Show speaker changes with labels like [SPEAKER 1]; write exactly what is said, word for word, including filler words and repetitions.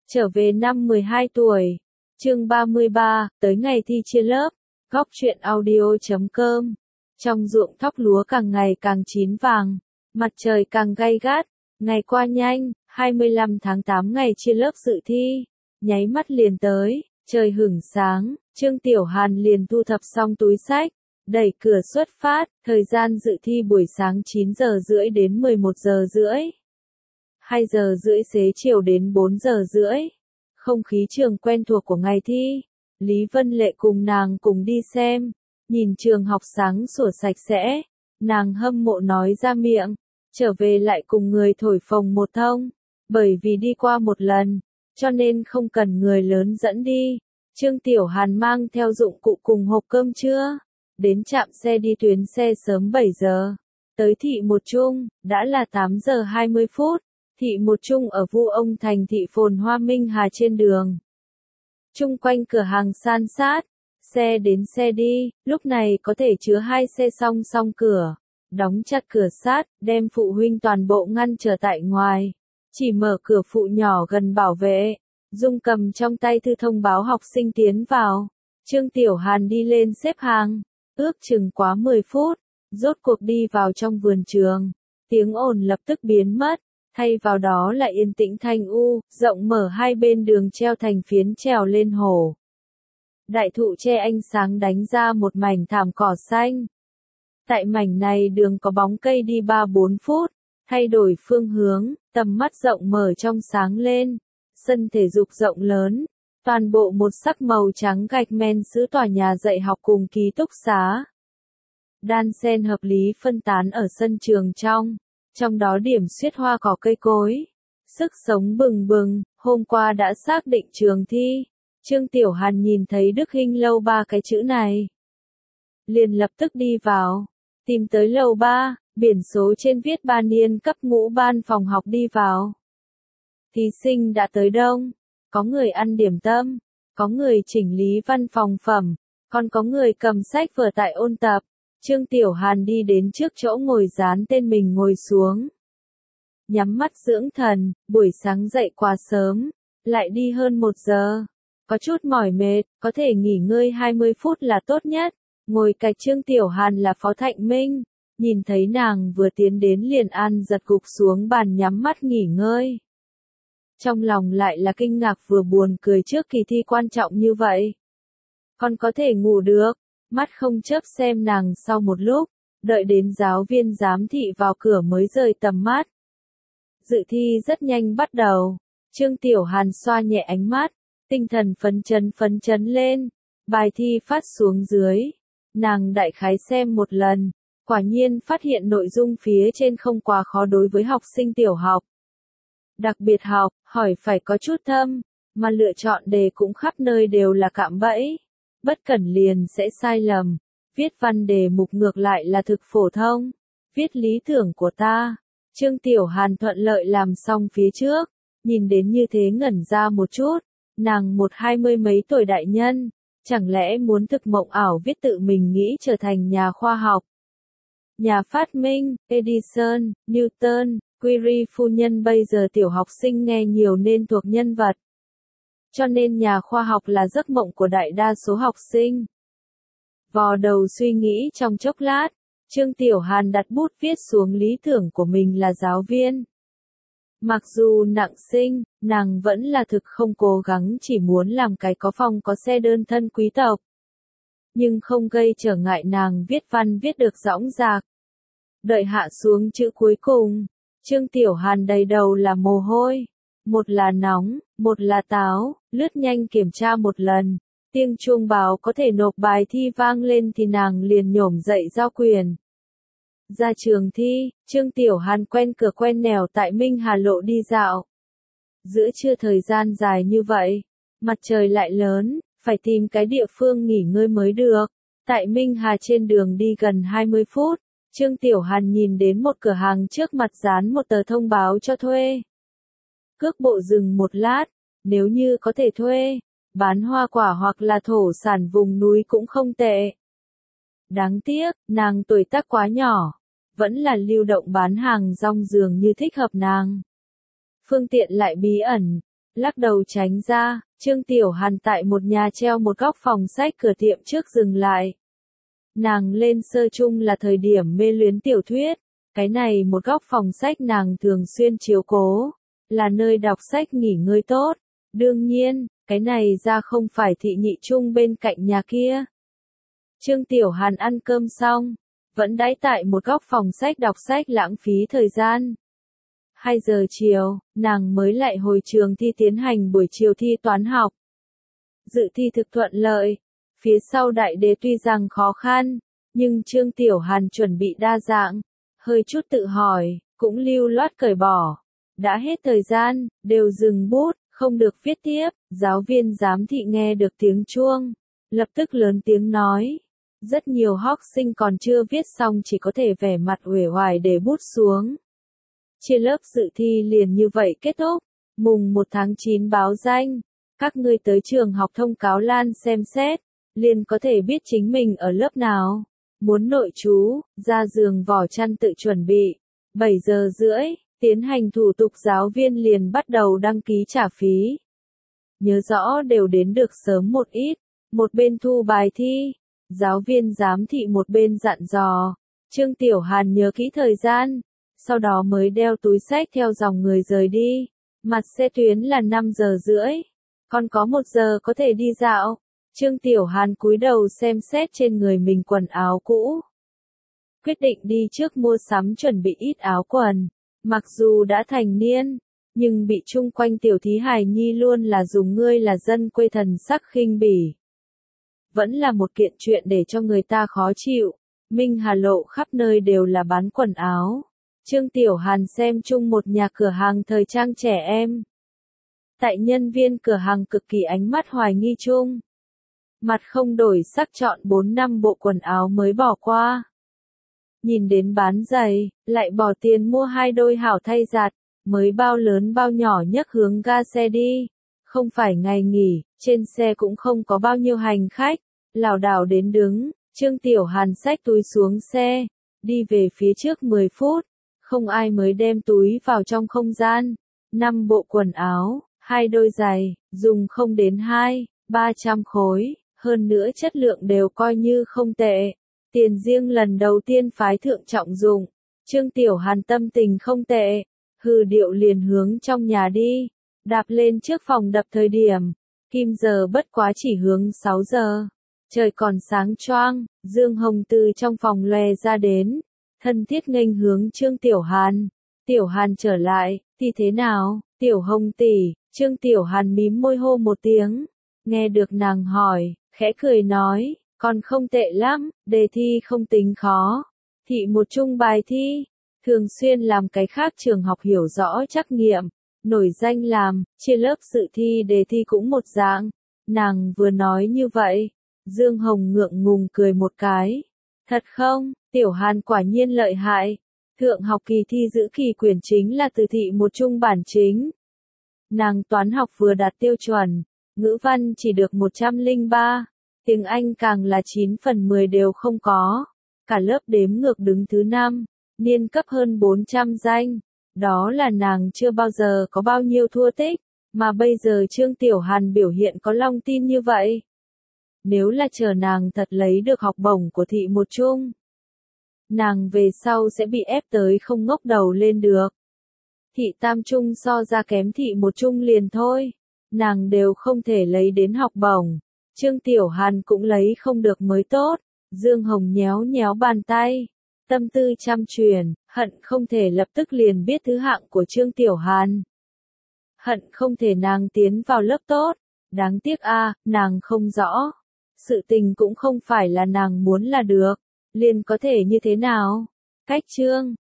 [SPEAKER 1] Trở về năm mười hai tuổi. Chương ba mươi ba, tới ngày thi chia lớp. Góc truyện audio chấm com. Trong ruộng thóc lúa càng ngày càng chín vàng, mặt trời càng gay gắt, ngày qua nhanh, hai mươi lăm tháng tám ngày chia lớp dự thi, nháy mắt liền tới, trời hửng sáng, Trương Tiểu Hàn liền thu thập xong túi xách, đẩy cửa xuất phát, thời gian dự thi buổi sáng chín giờ rưỡi đến mười một giờ rưỡi. hai giờ rưỡi xế chiều đến bốn giờ rưỡi. Không khí trường quen thuộc của ngày thi, Lý Vân Lệ cùng nàng cùng đi xem, nhìn trường học sáng sủa sạch sẽ, nàng hâm mộ nói ra miệng, trở về lại cùng người thổi phồng một thông, bởi vì đi qua một lần, cho nên không cần người lớn dẫn đi. Trương Tiểu Hàn mang theo dụng cụ cùng hộp cơm trưa, đến trạm xe đi tuyến xe sớm bảy giờ, tới thị một trung, đã là tám giờ hai mươi phút. Thị một trung ở Vu Ông thành thị phồn hoa Minh Hà trên đường. Chung quanh cửa hàng san sát, xe đến xe đi, lúc này có thể chứa hai xe song song cửa, đóng chặt cửa sát, đem phụ huynh toàn bộ ngăn trở tại ngoài. Chỉ mở cửa phụ nhỏ gần bảo vệ, Dung cầm trong tay thư thông báo học sinh tiến vào. Trương Tiểu Hàn đi lên xếp hàng, ước chừng quá mười phút, rốt cuộc đi vào trong vườn trường. Tiếng ồn lập tức biến mất. Thay vào đó là yên tĩnh thanh u, rộng mở hai bên đường treo thành phiến trèo lên hồ. Đại thụ che ánh sáng đánh ra một mảnh thảm cỏ xanh. Tại mảnh này đường có bóng cây đi ba bốn phút, thay đổi phương hướng, tầm mắt rộng mở trong sáng lên. Sân thể dục rộng lớn, toàn bộ một sắc màu trắng gạch men sứ tòa nhà dạy học cùng ký túc xá. Đan xen hợp lý phân tán ở sân trường trong. Trong đó điểm xuyết hoa cỏ cây cối, sức sống bừng bừng, hôm qua đã xác định trường thi. Trương Tiểu Hàn nhìn thấy Đức Hinh lâu ba cái chữ này, liền lập tức đi vào, tìm tới lầu ba, biển số trên viết ba niên cấp ngũ ban phòng học đi vào. Thí sinh đã tới đông, có người ăn điểm tâm, có người chỉnh lý văn phòng phẩm, còn có người cầm sách vở tại ôn tập. Trương Tiểu Hàn đi đến trước chỗ ngồi dán tên mình ngồi xuống. Nhắm mắt dưỡng thần, buổi sáng dậy quá sớm, lại đi hơn một giờ. Có chút mỏi mệt, có thể nghỉ ngơi hai mươi phút là tốt nhất. Ngồi cạnh Trương Tiểu Hàn là Phó Thạnh Minh, nhìn thấy nàng vừa tiến đến liền an giật gục xuống bàn nhắm mắt nghỉ ngơi. Trong lòng lại là kinh ngạc vừa buồn cười trước kỳ thi quan trọng như vậy. Còn có thể ngủ được. Mắt không chớp xem nàng sau một lúc, đợi đến giáo viên giám thị vào cửa mới rời tầm mắt. Dự thi rất nhanh bắt đầu, Trương Tiểu Hàn xoa nhẹ ánh mắt, tinh thần phấn chấn phấn chấn lên, bài thi phát xuống dưới, nàng đại khái xem một lần, quả nhiên phát hiện nội dung phía trên không quá khó đối với học sinh tiểu học. Đặc biệt học, hỏi phải có chút thâm, mà lựa chọn đề cũng khắp nơi đều là cạm bẫy. Bất cẩn liền sẽ sai lầm, viết văn đề mục ngược lại là thực phổ thông, viết lý tưởng của ta. Trương Tiểu Hàn thuận lợi làm xong phía trước, nhìn đến như thế ngẩn ra một chút, nàng một hai mươi mấy tuổi đại nhân, chẳng lẽ muốn thực mộng ảo viết tự mình nghĩ trở thành nhà khoa học. Nhà phát minh, Edison, Newton, Curie phu nhân bây giờ tiểu học sinh nghe nhiều nên thuộc nhân vật. Cho nên nhà khoa học là giấc mộng của đại đa số học sinh. Vò đầu suy nghĩ trong chốc lát, Trương Tiểu Hàn đặt bút viết xuống lý tưởng của mình là giáo viên. Mặc dù nặng sinh, nàng vẫn là thực không cố gắng chỉ muốn làm cái có phòng có xe đơn thân quý tộc. Nhưng không gây trở ngại nàng viết văn viết được dõng dạc. Đợi hạ xuống chữ cuối cùng, Trương Tiểu Hàn đầy đầu là mồ hôi. Một là nóng, một là táo, lướt nhanh kiểm tra một lần. Tiếng chuông báo có thể nộp bài thi vang lên thì nàng liền nhổm dậy giao quyền. Ra trường thi, Trương Tiểu Hàn quen cửa quen nẻo tại Minh Hà Lộ đi dạo. Giữa trưa thời gian dài như vậy, mặt trời lại lớn, phải tìm cái địa phương nghỉ ngơi mới được. Tại Minh Hà trên đường đi gần hai mươi phút, Trương Tiểu Hàn nhìn đến một cửa hàng trước mặt dán một tờ thông báo cho thuê. Cước bộ dừng một lát, nếu như có thể thuê, bán hoa quả hoặc là thổ sản vùng núi cũng không tệ. Đáng tiếc, nàng tuổi tác quá nhỏ, vẫn là lưu động bán hàng rong dường như thích hợp nàng. Phương tiện lại bí ẩn, lắc đầu tránh ra. Trương Tiểu Hàn tại một nhà treo một góc phòng sách cửa tiệm trước dừng lại. Nàng lên sơ chung là thời điểm mê luyến tiểu thuyết, cái này một góc phòng sách nàng thường xuyên chiếu cố, là nơi đọc sách nghỉ ngơi tốt. Đương nhiên, cái này ra không phải thị nhị chung bên cạnh nhà kia. Trương Tiểu Hàn ăn cơm xong, vẫn đãi tại một góc phòng sách đọc sách lãng phí thời gian. Hai giờ chiều, nàng mới lại hồi trường thi tiến hành buổi chiều thi toán học. Dự thi thực thuận lợi, phía sau đại đề tuy rằng khó khăn, nhưng Trương Tiểu Hàn chuẩn bị đa dạng, hơi chút tự hỏi, cũng lưu loát cởi bỏ. Đã hết thời gian, đều dừng bút, không được viết tiếp. Giáo viên giám thị nghe được tiếng chuông, lập tức lớn tiếng nói. Rất nhiều học sinh còn chưa viết xong chỉ có thể vẻ mặt uể oải để bút xuống. Chia lớp dự thi liền như vậy kết thúc. Mùng một tháng chín báo danh, các ngươi tới trường học thông cáo lan xem xét, liền có thể biết chính mình ở lớp nào. Muốn nội trú, ra giường vỏ chăn tự chuẩn bị. bảy giờ rưỡi, tiến hành thủ tục giáo viên liền bắt đầu đăng ký trả phí. Nhớ rõ đều đến được sớm một ít, một bên thu bài thi, giáo viên giám thị một bên dặn dò. Trương Tiểu Hàn nhớ kỹ thời gian, sau đó mới đeo túi xách theo dòng người rời đi. Mặt xe tuyến là năm giờ rưỡi, còn có một giờ có thể đi dạo. Trương Tiểu Hàn cúi đầu xem xét trên người mình quần áo cũ. Quyết định đi trước mua sắm chuẩn bị ít áo quần. Mặc dù đã thành niên, nhưng bị chung quanh tiểu thí hài nhi luôn là dùng ngươi là dân quê thần sắc khinh bỉ. Vẫn là một kiện chuyện để cho người ta khó chịu. Minh Hà Lộ khắp nơi đều là bán quần áo. Trương Tiểu Hàn xem chung một nhà cửa hàng thời trang trẻ em. Tại nhân viên cửa hàng cực kỳ ánh mắt hoài nghi chung. Mặt không đổi sắc chọn bốn năm bộ quần áo mới bỏ qua. Nhìn đến bán giày, lại bỏ tiền mua hai đôi hảo thay giặt, mới bao lớn bao nhỏ nhấc hướng ga xe đi. Không phải ngày nghỉ, trên xe cũng không có bao nhiêu hành khách, lảo đảo đến đứng. Trương Tiểu Hàn xách túi xuống xe, đi về phía trước mười phút, không ai mới đem túi vào trong không gian. Năm bộ quần áo, hai đôi giày, dùng không đến hai, ba trăm khối, hơn nữa chất lượng đều coi như không tệ. Tiền riêng lần đầu tiên phái thượng trọng dụng, Trương Tiểu Hàn tâm tình không tệ, hừ điệu liền hướng trong nhà đi, đạp lên trước phòng đập thời điểm, kim giờ bất quá chỉ hướng sáu giờ. Trời còn sáng choang, Dương Hồng từ trong phòng lòe ra đến, thân thiết nghênh hướng Trương Tiểu Hàn. Tiểu Hàn trở lại, thì thế nào, Tiểu Hồng tỷ? Trương Tiểu Hàn mím môi hô một tiếng, nghe được nàng hỏi, khẽ cười nói, còn không tệ lắm, đề thi không tính khó. Thị một chung bài thi, thường xuyên làm cái khác trường học hiểu rõ trắc nghiệm, nổi danh làm, chia lớp dự thi đề thi cũng một dạng. Nàng vừa nói như vậy, Dương Hồng ngượng ngùng cười một cái. Thật không, Tiểu Hàn quả nhiên lợi hại. Thượng học kỳ thi giữ kỳ quyển chính là từ thị một chung bản chính. Nàng toán học vừa đạt tiêu chuẩn, ngữ văn chỉ được một trăm lẻ ba, tiếng Anh càng là chín phần mười đều không có. Cả lớp đếm ngược đứng thứ năm, niên cấp hơn bốn trăm danh. Đó là nàng chưa bao giờ có bao nhiêu thua tích, mà bây giờ Trương Tiểu Hàn biểu hiện có lòng tin như vậy. Nếu là chờ nàng thật lấy được học bổng của thị một chung, nàng về sau sẽ bị ép tới không ngóc đầu lên được. Thị tam trung so ra kém thị một chung liền thôi, nàng đều không thể lấy đến học bổng. Trương Tiểu Hàn cũng lấy không được mới tốt. Dương Hồng nhéo nhéo bàn tay, tâm tư chăm chuyển, hận không thể lập tức liền biết thứ hạng của Trương Tiểu Hàn. Hận không thể nàng tiến vào lớp tốt, đáng tiếc a, à, nàng không rõ. Sự tình cũng không phải là nàng muốn là được, liền có thể như thế nào. Cách Trương